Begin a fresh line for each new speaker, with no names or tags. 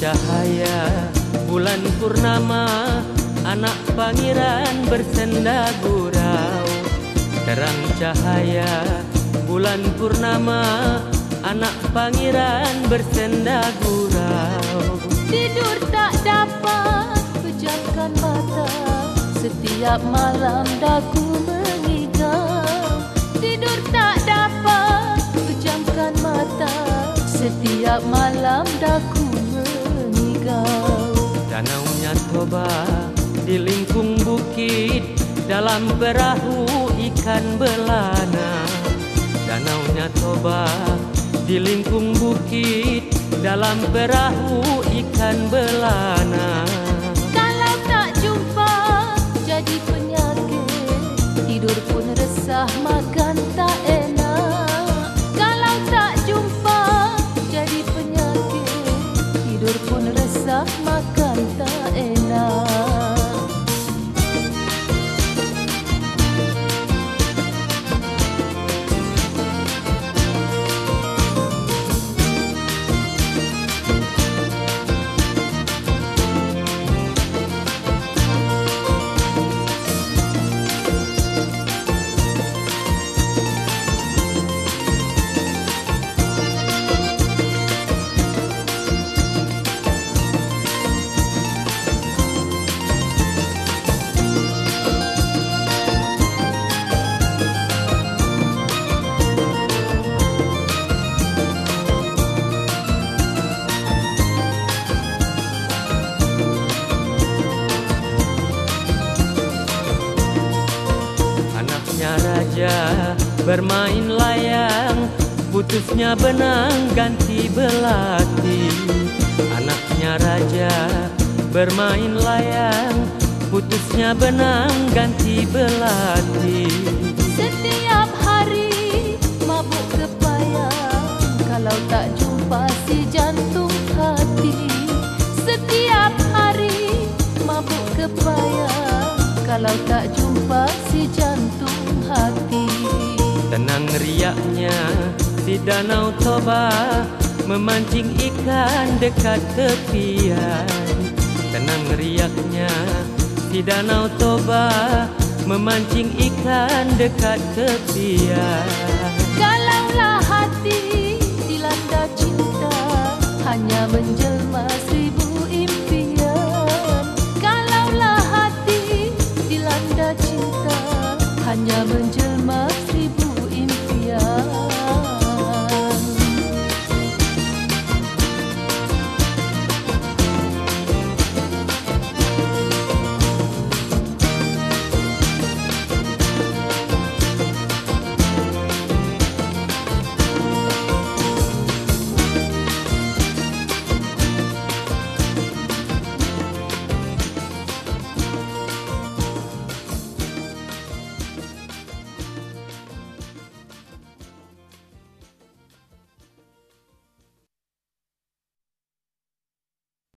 cahaya bulan purnama, anak pangeran bersenda gurau. Terang cahaya bulan purnama, anak pangeran bersenda gurau.
Tidur tak dapat pejamkan mata, setiap malam daku mengigau. Tidur tak dapat pejamkan mata, setiap malam daku mengigau.
Danaunya Toba di lingkung bukit, dalam perahu ikan belana. Danaunya Toba di lingkung bukit, dalam perahu ikan belana.
Kalau tak jumpa jadi penyakit, tidur pun resah, makan tak enak. Kalau tak jumpa jadi penyakit, tidur pun resah, makan tak enak.
Raja bermain layang, putusnya benang ganti belati. Anaknya raja bermain layang, putusnya benang ganti belati.
Setiap hari mabuk kepayang, kalau tak jumpa si jantung hati. Setiap hari mabuk kepayang, kalau tak jumpa si jantung hati.
Tenang riaknya di Danau Toba, memancing ikan dekat tepian. Tenang riaknya di Danau Toba, memancing ikan dekat tepian.
Kalaulah hati dilanda cinta, hanya menjelma 1000